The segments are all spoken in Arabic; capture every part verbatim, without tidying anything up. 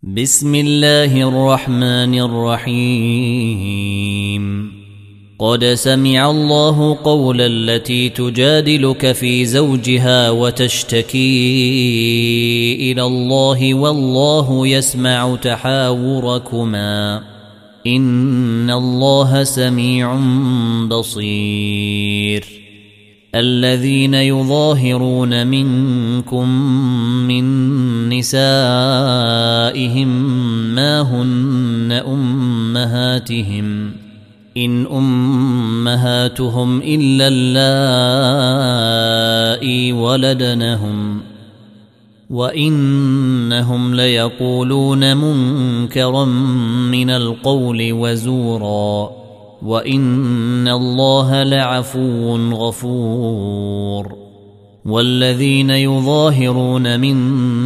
بسم الله الرحمن الرحيم. قد سمع الله قول التي تجادلك في زوجها وتشتكي إلى الله والله يسمع تحاوركما إن الله سميع بصير. الذين يظاهرون منكم من نسائهم ما هن أمهاتهم إن أمهاتهم إلا اللائي ولدنهم وإنهم ليقولون منكرا من القول وزورا وإن الله لعفو غفور. والذين يظاهرون من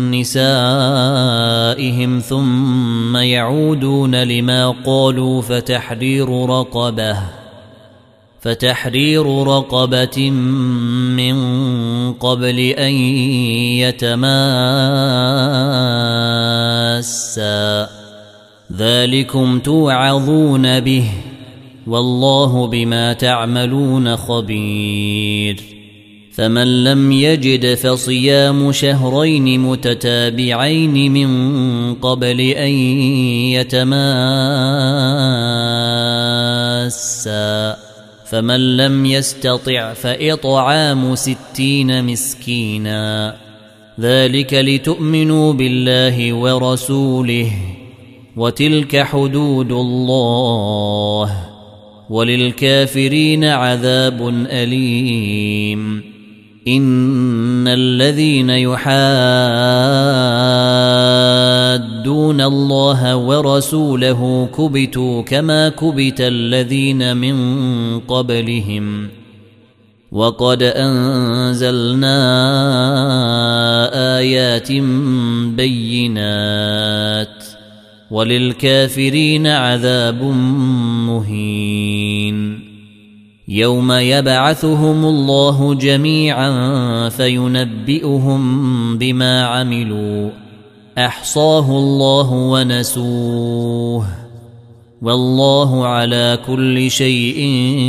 نسائهم ثم يعودون لما قالوا فتحرير رقبة فتحرير رقبة من قبل أن يتماسا ذلكم توعظون به والله بما تعملون خبير. فمن لم يجد فصيام شهرين متتابعين من قبل أن يتماسا فمن لم يستطع فإطعام ستين مسكينا ذلك لتؤمنوا بالله ورسوله وتلك حدود الله وللكافرين عذاب أليم. إن الذين يحادون الله ورسوله كبتوا كما كبت الذين من قبلهم وقد أنزلنا آيات بينات وللكافرين عذاب مهين. يوم يبعثهم الله جميعا فينبئهم بما عملوا أحصاه الله ونسوه والله على كل شيء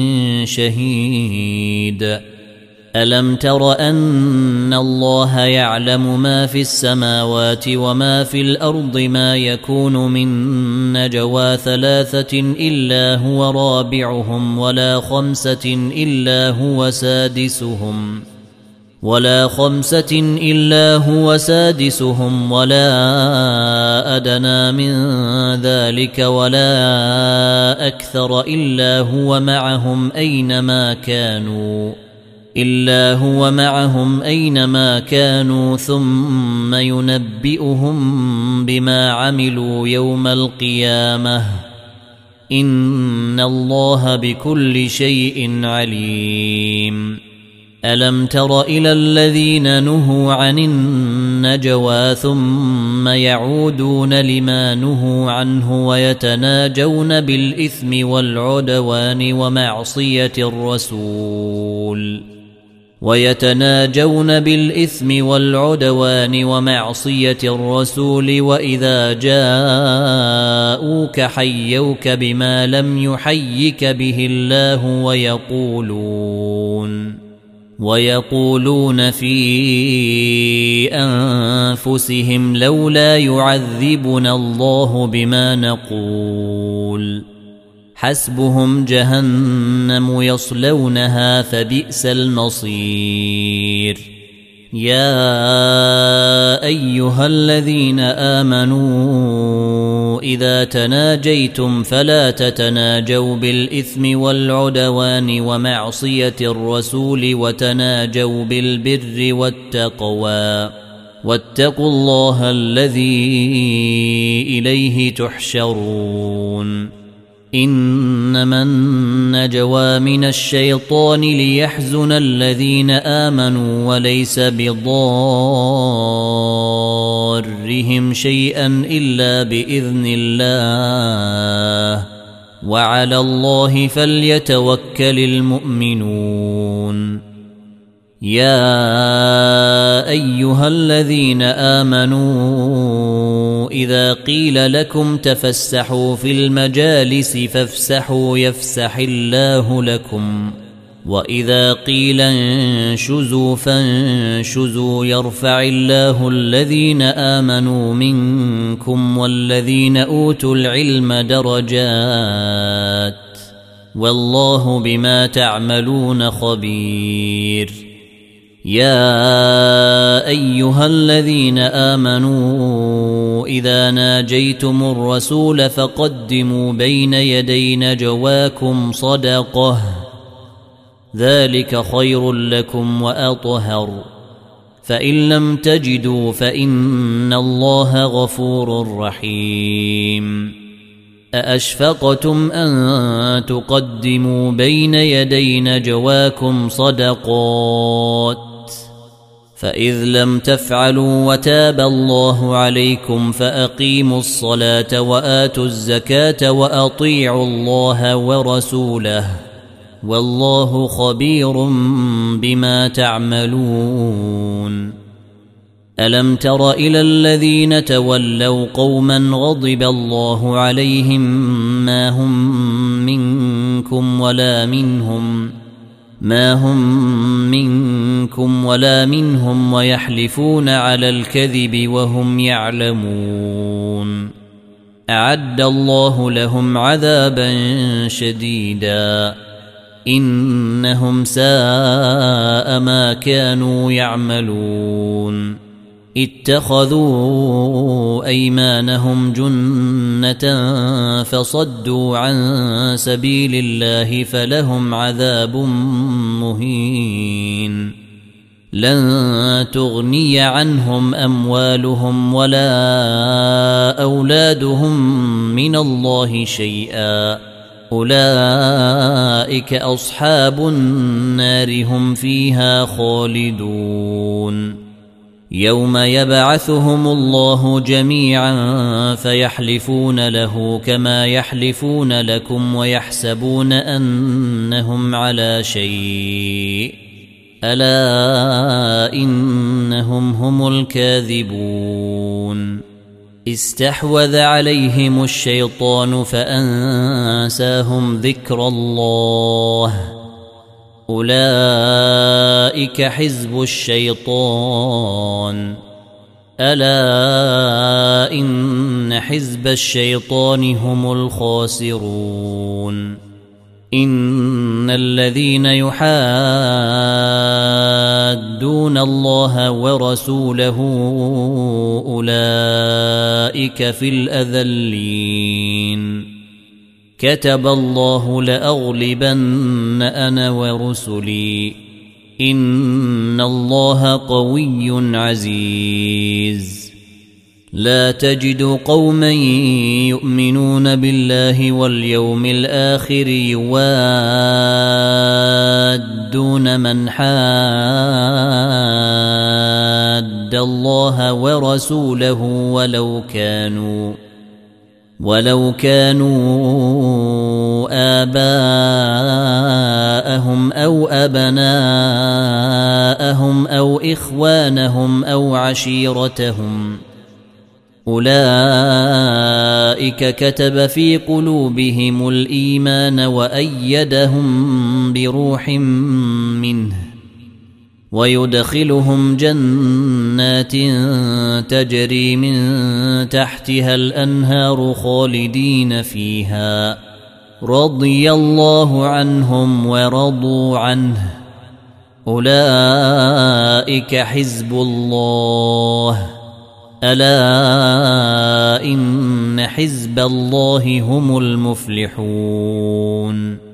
شهيد. ألم تر أن الله يعلم ما في السماوات وما في الأرض ما يكون من نجوى ثلاثة إلا هو رابعهم ولا خمسة إلا هو سادسهم ولا خمسة إلا هو سادسهم ولا أدنى من ذلك ولا أكثر إلا هو معهم أينما كانوا إلا هو معهم أينما كانوا ثم ينبئهم بما عملوا يوم القيامة إن الله بكل شيء عليم. ألم تر إلى الذين نهوا عن النجوى ثم يعودون لما نهوا عنه ويتناجون بالإثم والعدوان ومعصية الرسول ويتناجون بالإثم والعدوان ومعصية الرسول وإذا جاءوك حيوك بما لم يحيك به الله ويقولون ويقولون في أنفسهم لولا يعذبنا الله بما نقول حسبهم جهنم يصلونها فبئس المصير. يا أيها الذين آمنوا إذا تناجيتم فلا تتناجوا بالإثم والعدوان ومعصية الرسول وتناجوا بالبر والتقوى واتقوا الله الذي إليه تحشرون. إنما النجوى من الشيطان ليحزن الذين آمنوا وليس بضارهم شيئا إلا بإذن الله وعلى الله فليتوكل المؤمنون. يا أيها الذين آمنوا إذا قيل لكم تفسحوا في المجالس فافسحوا يفسح الله لكم وإذا قيل انشزوا فانشزوا يرفع الله الذين آمنوا منكم والذين أوتوا العلم درجات والله بما تعملون خبير. يا أيها الذين آمنوا إذا ناجيتم الرسول فقدموا بين يدي نجواكم صدقة ذلك خير لكم وأطهر فإن لم تجدوا فإن الله غفور رحيم. أأشفقتم أن تقدموا بين يدي نجواكم صدقات فإذ لم تفعلوا وتاب الله عليكم فأقيموا الصلاة وآتوا الزكاة وأطيعوا الله ورسوله والله خبير بما تعملون. ألم تر إلى الذين تولوا قوما غضب الله عليهم ما هم منكم ولا منهم ما هم منكم ولا منهم ويحلفون على الكذب وهم يعلمون أعد الله لهم عذابا شديدا إنهم ساء ما كانوا يعملون. اتخذوا أيمانهم جنة فصدوا عن سبيل الله فلهم عذاب مهين. لن تغني عنهم أموالهم ولا أولادهم من الله شيئا أولئك أصحاب النار هم فيها خالدون. يوم يبعثهم الله جميعا فيحلفون له كما يحلفون لكم ويحسبون أنهم على شيء ألا إنهم هم الكاذبون. استحوذ عليهم الشيطان فأنساهم ذكر الله أولئك حزب الشيطان ألا إن حزب الشيطان هم الخاسرون. إن الذين يحادون الله ورسوله أولئك في الأذلين. كتب الله لأغلبن أنا ورسلي إن الله قوي عزيز. لا تجد قوما يؤمنون بالله واليوم الآخر يوادون من حاد الله ورسوله ولو كانوا ولو كانوا آباءهم أو أبناءهم أو إخوانهم أو عشيرتهم أولئك كتب في قلوبهم الإيمان وأيدهم بروح منه ويدخلهم جنات تجري من تحتها الأنهار خالدين فيها رضي الله عنهم ورضوا عنه أولئك حزب الله ألا إن حزب الله هم المفلحون.